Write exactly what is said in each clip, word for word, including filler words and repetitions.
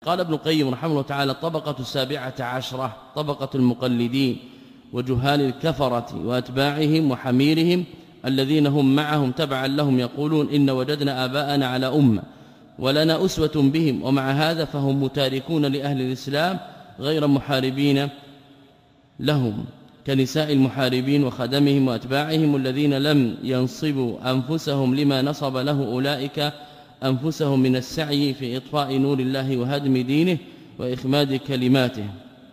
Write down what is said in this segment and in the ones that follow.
قال ابن القيم رحمه الله تعالى: الطبقة السابعة عشرة طبقة المقلدين وجهال الكفرة وأتباعهم وحميرهم الذين هم معهم تبعا لهم يقولون إن وجدنا آباءنا على أمة ولنا أسوة بهم، ومع هذا فهم متاركون لأهل الإسلام غير محاربين لهم كنساء المحاربين وخدمهم وأتباعهم الذين لم ينصبوا أنفسهم لما نصب له أولئك أنفسهم من السعي في إطفاء نور الله وهدم دينه وإخماد كلماته،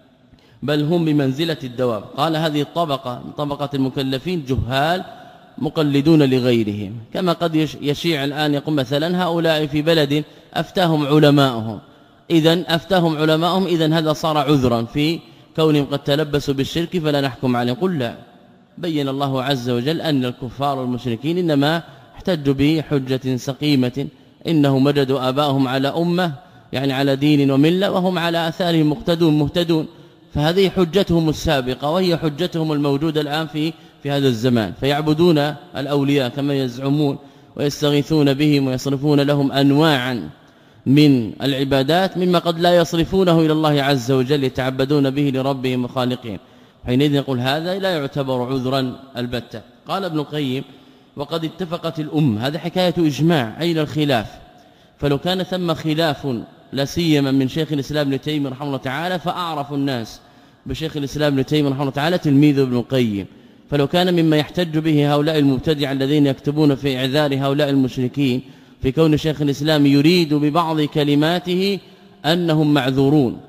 بل هم بمنزلة الدواب. قال: هذه الطبقة طبقة المكلفين جهال مقلدون لغيرهم، كما قد يشيع الآن يقول مثلا هؤلاء في بلد أفتاهم علماءهم، إذن أفتاهم علماءهم إذن هذا صار عذرا في كونهم قد تلبسوا بالشرك فلا نحكم عليهم. قل لا، بين الله عز وجل أن الكفار والمشركين إنما احتجوا بحجة سقيمة، إنهم وجدوا آباءهم على أمة يعني على دين وملة وهم على آثارهم مقتدون مهتدون، فهذه حجتهم السابقة وهي حجتهم الموجودة الآن في في هذا الزمان، فيعبدون الأولياء كما يزعمون ويستغيثون بهم ويصرفون لهم أنواعا من العبادات مما قد لا يصرفونه إلى الله عز وجل يتعبدون به لربهم وخالقهم، حينئذ يقول هذا لا يعتبر عذرا البتة. قال ابن القيم: وقد اتفقت الأمة، هذا حكاية إجماع، أين الخلاف؟ فلو كان ثم خلاف لا سيما من شيخ الإسلام ابن تيمية رحمه الله تعالى، فأعرف الناس بشيخ الإسلام ابن تيمية رحمه الله تعالى تلميذ ابن القيم، فلو كان مما يحتج به هؤلاء المبتدع الذين يكتبون في إعذار هؤلاء المشركين في كون شيخ الإسلام يريد ببعض كلماته أنهم معذورون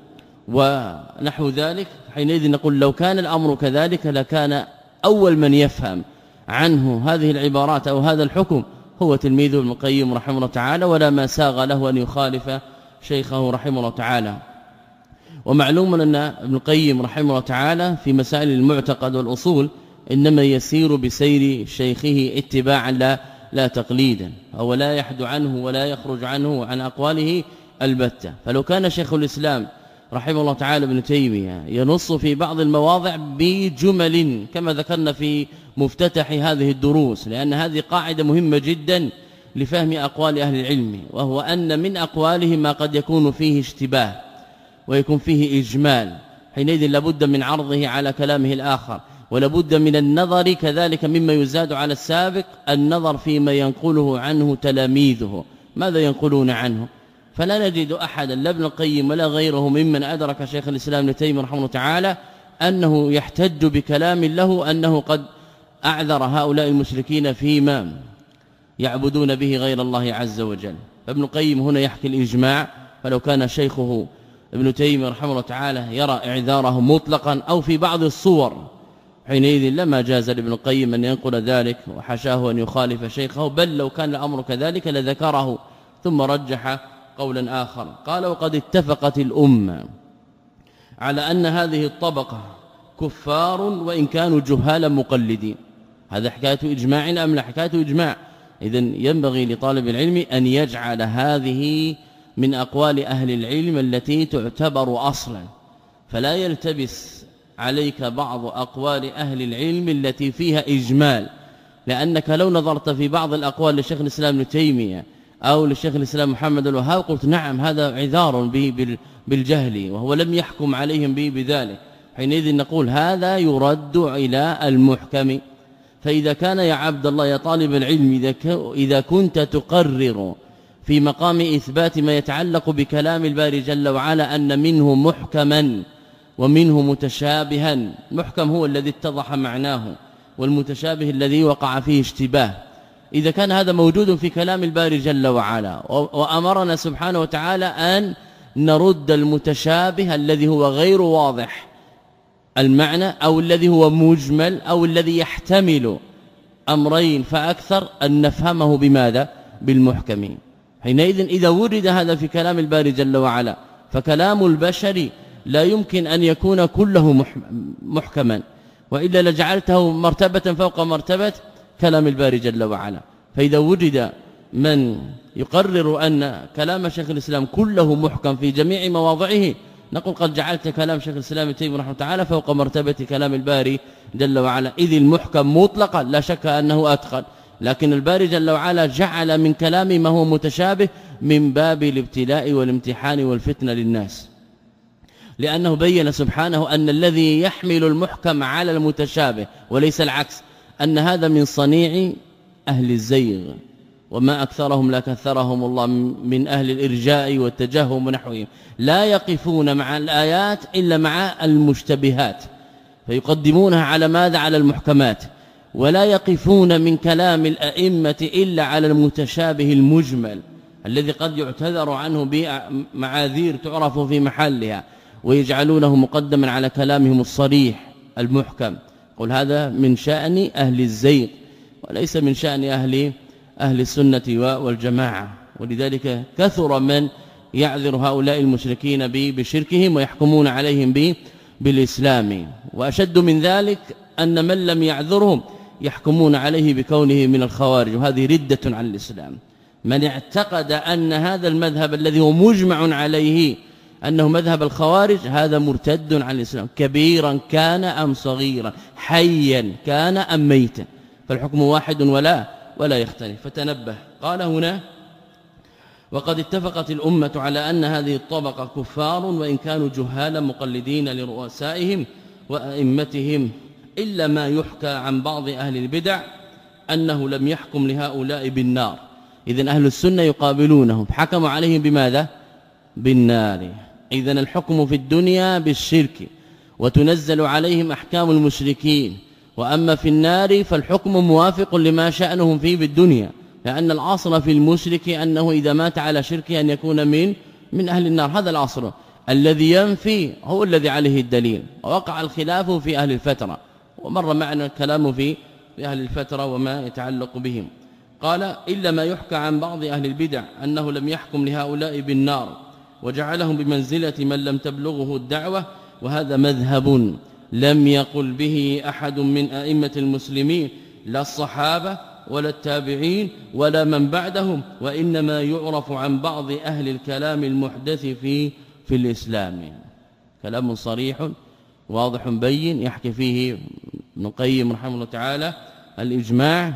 ونحو ذلك، حينئذ نقول لو كان الأمر كذلك لكان أول من يفهم عنه هذه العبارات أو هذا الحكم هو تلميذ ابن القيم رحمه الله تعالى، ولا ما ساغ له أن يخالف شيخه رحمه الله تعالى. ومعلوم أن ابن القيم رحمه الله تعالى في مسائل المعتقد والأصول إنما يسير بسير شيخه اتباعا لا لا تقليدا، أو لا يحد عنه ولا يخرج عنه عن أقواله البتة. فلو كان شيخ الإسلام رحمه الله تعالى ابن تيمية ينص في بعض المواضع بجمل كما ذكرنا في مفتتح هذه الدروس، لأن هذه قاعدة مهمة جدا لفهم أقوال أهل العلم، وهو أن من أقوالهم ما قد يكون فيه اشتباه ويكون فيه إجمال، حينئذ لابد من عرضه على كلامه الآخر، ولابد من النظر كذلك مما يزاد على السابق النظر فيما ينقله عنه تلاميذه ماذا ينقلون عنه. فلا نجد أحدا لا ابن القيم ولا غيره ممن أدرك شيخ الإسلام ابن تيمية رحمه الله تعالى أنه يحتج بكلام له أنه قد أعذر هؤلاء المشركين فيما يعبدون به غير الله عز وجل. فابن القيم هنا يحكي الإجماع، فلو كان شيخه ابن تيمية رحمه الله تعالى يرى إعذاره مطلقا أو في بعض الصور، حينئذ لما جاز لابن القيم أن ينقل ذلك وحشاه أن يخالف شيخه، بل لو كان الأمر كذلك لذكره ثم رجح قولا آخر. قال: وقد اتفقت الأمة على أن هذه الطبقة كفار وإن كانوا جهالا مقلدين. هذا حكاية إجماع أم لا حكاية إجماع؟ إذن ينبغي لطالب العلم أن يجعل هذه من أقوال أهل العلم التي تعتبر أصلا، فلا يلتبس عليك بعض أقوال أهل العلم التي فيها إجمال، لأنك لو نظرت في بعض الأقوال لشيخ الإسلام ابن تيمية أو للشيخ الإسلام محمد الوهاب قلت نعم هذا عذار به بالجهل وهو لم يحكم عليهم به بذلك، حينئذ نقول هذا يرد إلى المحكم. فإذا كان يا عبد الله يا طالب العلم إذا كنت تقرر في مقام إثبات ما يتعلق بكلام الباري جل وعلا أن منه محكما ومنه متشابها، محكم هو الذي اتضح معناه والمتشابه الذي وقع فيه اشتباه، إذا كان هذا موجود في كلام الباري جل وعلا وأمرنا سبحانه وتعالى أن نرد المتشابه الذي هو غير واضح المعنى أو الذي هو مجمل أو الذي يحتمل أمرين فأكثر أن نفهمه بماذا؟ بالمحكم. حينئذ إذا ورد هذا في كلام الباري جل وعلا فكلام البشر لا يمكن أن يكون كله محكما، وإلا لجعلته مرتبة فوق مرتبة كلام الباري جل وعلا. فإذا وجد من يقرر أن كلام شيخ الإسلام كله محكم في جميع مواضعه نقول قد جعلت كلام شيخ الإسلام ابن تيمية رحمه الله تعالى فوق مرتبة كلام الباري جل وعلا، إذ المحكم مطلقا لا شك أنه أتقن، لكن الباري جل وعلا جعل من كلامه ما هو متشابه من باب الابتلاء والامتحان والفتنة للناس، لأنه بين سبحانه أن الذي يحمل المحكم على المتشابه وليس العكس، أن هذا من صنيع أهل الزيغ، وما أكثرهم لا كثرهم الله من أهل الإرجاء والتجهم ونحوهم، لا يقفون مع الآيات إلا مع المشتبهات فيقدمونها على ماذا؟ على المحكمات، ولا يقفون من كلام الأئمة إلا على المتشابه المجمل الذي قد يعتذر عنه بمعاذير تعرف في محلها، ويجعلونه مقدما على كلامهم الصريح المحكم. قل هذا من شأن أهل الزيغ وليس من شأن أهل أهل السنة والجماعة، ولذلك كثر من يعذر هؤلاء المشركين بشركهم ويحكمون عليهم بالإسلام، وأشد من ذلك أن من لم يعذرهم يحكمون عليه بكونه من الخوارج، وهذه ردة عن الإسلام. من اعتقد أن هذا المذهب الذي هو مجمع عليه أنه مذهب الخوارج هذا مرتد عن الإسلام، كبيرا كان أم صغيرا، حيا كان أم ميتا، فالحكم واحد ولا ولا يختلف. فتنبه. قال هنا: وقد اتفقت الأمة على أن هذه الطبقة كفار وإن كانوا جهالا مقلدين لرؤسائهم وأئمتهم، إلا ما يحكى عن بعض أهل البدع أنه لم يحكم لهؤلاء بالنار. إذن أهل السنة يقابلونهم، حكموا عليهم بماذا؟ بالنار. إذن الحكم في الدنيا بالشرك وتنزل عليهم أحكام المشركين، وأما في النار فالحكم موافق لما شأنهم فيه بالدنيا، لأن الأصل في المشرك أنه إذا مات على شركه أن يكون من من أهل النار، هذا الأصل. الذي ينفي هو الذي عليه الدليل، ووقع الخلاف في أهل الفترة، ومر معنا الكلام في أهل الفترة وما يتعلق بهم. قال: إلا ما يحكى عن بعض أهل البدع أنه لم يحكم لهؤلاء بالنار وجعلهم بمنزلة من لم تبلغه الدعوة، وهذا مذهب لم يقل به أحد من أئمة المسلمين، لا الصحابة ولا التابعين ولا من بعدهم، وإنما يعرف عن بعض أهل الكلام المحدث في في الإسلام. كلام صريح واضح بين يحكي فيه ابن القيم رحمه الله تعالى الإجماع،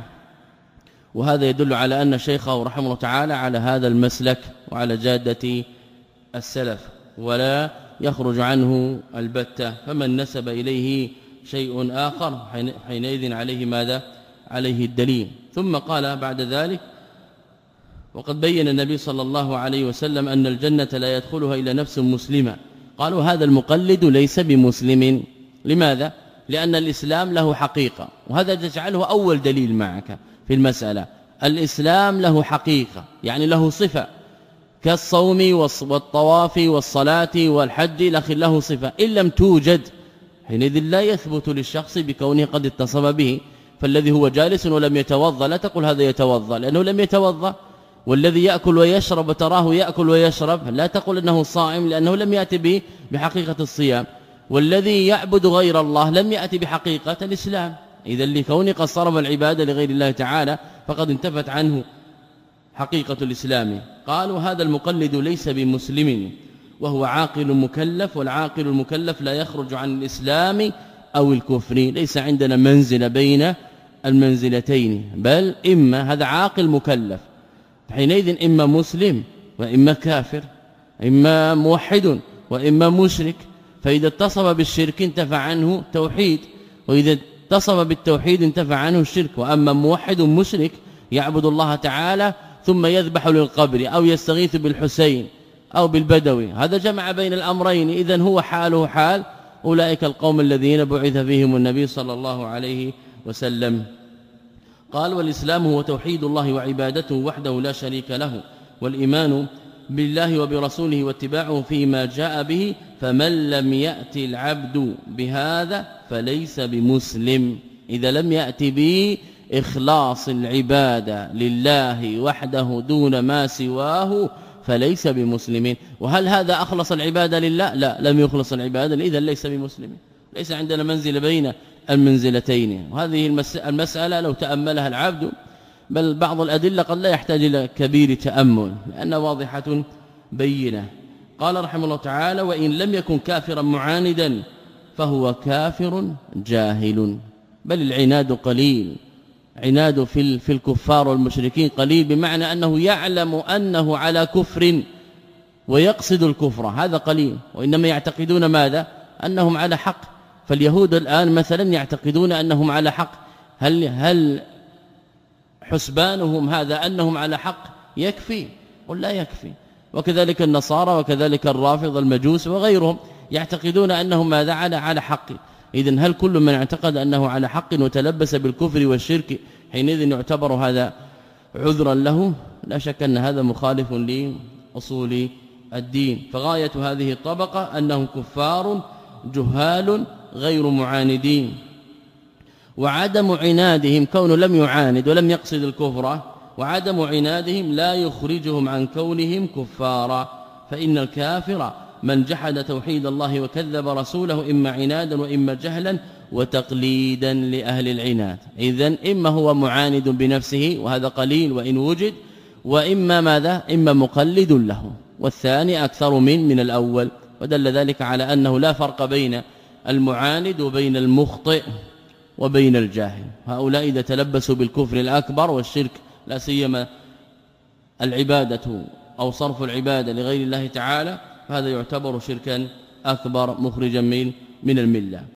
وهذا يدل على أن شيخه رحمه الله تعالى على هذا المسلك وعلى جادة السلف، ولا يخرج عنه البتة، فمن نسب إليه شيء آخر حينئذ عليه ماذا؟ عليه الدليل. ثم قال بعد ذلك: وقد بين النبي صلى الله عليه وسلم أن الجنة لا يدخلها إلا نفس مسلمة. قالوا هذا المقلد ليس بمسلم. لماذا؟ لأن الإسلام له حقيقة، وهذا تجعله أول دليل معك في المسألة. الإسلام له حقيقة يعني له صفة، كالصوم والطواف والصلاة والحج له صفة، إن لم توجد حينئذ لا يثبت للشخص بكونه قد اتصف به. فالذي هو جالس ولم يتوضا لا تقول هذا يتوضا لأنه لم يتوضا، والذي يأكل ويشرب تراه يأكل ويشرب لا تقول أنه صائم لأنه لم يأتي به بحقيقة الصيام، والذي يعبد غير الله لم يأتي بحقيقة الإسلام. إذا لكونه قد صرف العبادة لغير الله تعالى فقد انتفت عنه حقيقة الإسلام. قالوا هذا المقلد ليس بمسلم وهو عاقل مكلف، والعاقل المكلف لا يخرج عن الإسلام أو الكفر، ليس عندنا منزل بين المنزلتين، بل إما هذا عاقل مكلف حينئذ إما مسلم وإما كافر، إما موحد وإما مشرك. فإذا اتصف بالشرك انتفع عنه توحيد، وإذا اتصف بالتوحيد انتفع عنه الشرك. وأما موحد مشرك يعبد الله تعالى ثم يذبح للقبر أو يستغيث بالحسين أو بالبدوي، هذا جمع بين الأمرين. إذن هو حاله حال أولئك القوم الذين بعث فيهم النبي صلى الله عليه وسلم. قال: والإسلام هو توحيد الله وعبادته وحده لا شريك له، والإيمان بالله وبرسوله واتباعه فيما جاء به، فمن لم يأتي العبد بهذا فليس بمسلم. إذا لم يأتي به إخلاص العبادة لله وحده دون ما سواه فليس بمسلمين. وهل هذا أخلص العبادة لله؟ لا، لم يخلص العبادة، إذا ليس بمسلمين. ليس عندنا منزل بين المنزلتين. وهذه المسألة لو تأملها العبد، بل بعض الأدلة قد لا يحتاج إلى كبير تأمل لأنها واضحة بينة. قال رحمه الله تعالى: وإن لم يكن كافرا معاندا فهو كافر جاهل، بل العناد قليل عناد في في الكفار والمشركين قليل، بمعنى أنه يعلم أنه على كفر ويقصد الكفر، هذا قليل. وإنما يعتقدون ماذا؟ أنهم على حق. فاليهود الآن مثلا يعتقدون أنهم على حق، هل هل حسبانهم هذا أنهم على حق يكفي؟ قل لا يكفي. وكذلك النصارى وكذلك الرافض المجوس وغيرهم يعتقدون أنهم ماذا؟ على على حق. إذن هل كل من اعتقد أنه على حق وتلبس بالكفر والشرك حينئذ يعتبر هذا عذرا له؟ لا شك أن هذا مخالف لأصول الدين. فغاية هذه الطبقة أنهم كفار جهال غير معاندين، وعدم عنادهم كون لم يعاند ولم يقصد الكفر، وعدم عنادهم لا يخرجهم عن كونهم كفارا. فإن الكافر من جحد توحيد الله وكذب رسوله إما عنادا وإما جهلا وتقليدا لأهل العناد. إذن إما هو معاند بنفسه وهذا قليل وإن وجد، وإما ماذا؟ إما مقلد له، والثاني أكثر من من الأول. ودل ذلك على أنه لا فرق بين المعاند وبين المخطئ وبين الجاهل. هؤلاء إذا تلبسوا بالكفر الأكبر والشرك لا سيما العبادة أو صرف العبادة لغير الله تعالى، فهذا يعتبر شركا أكبر مخرجا من من الملة.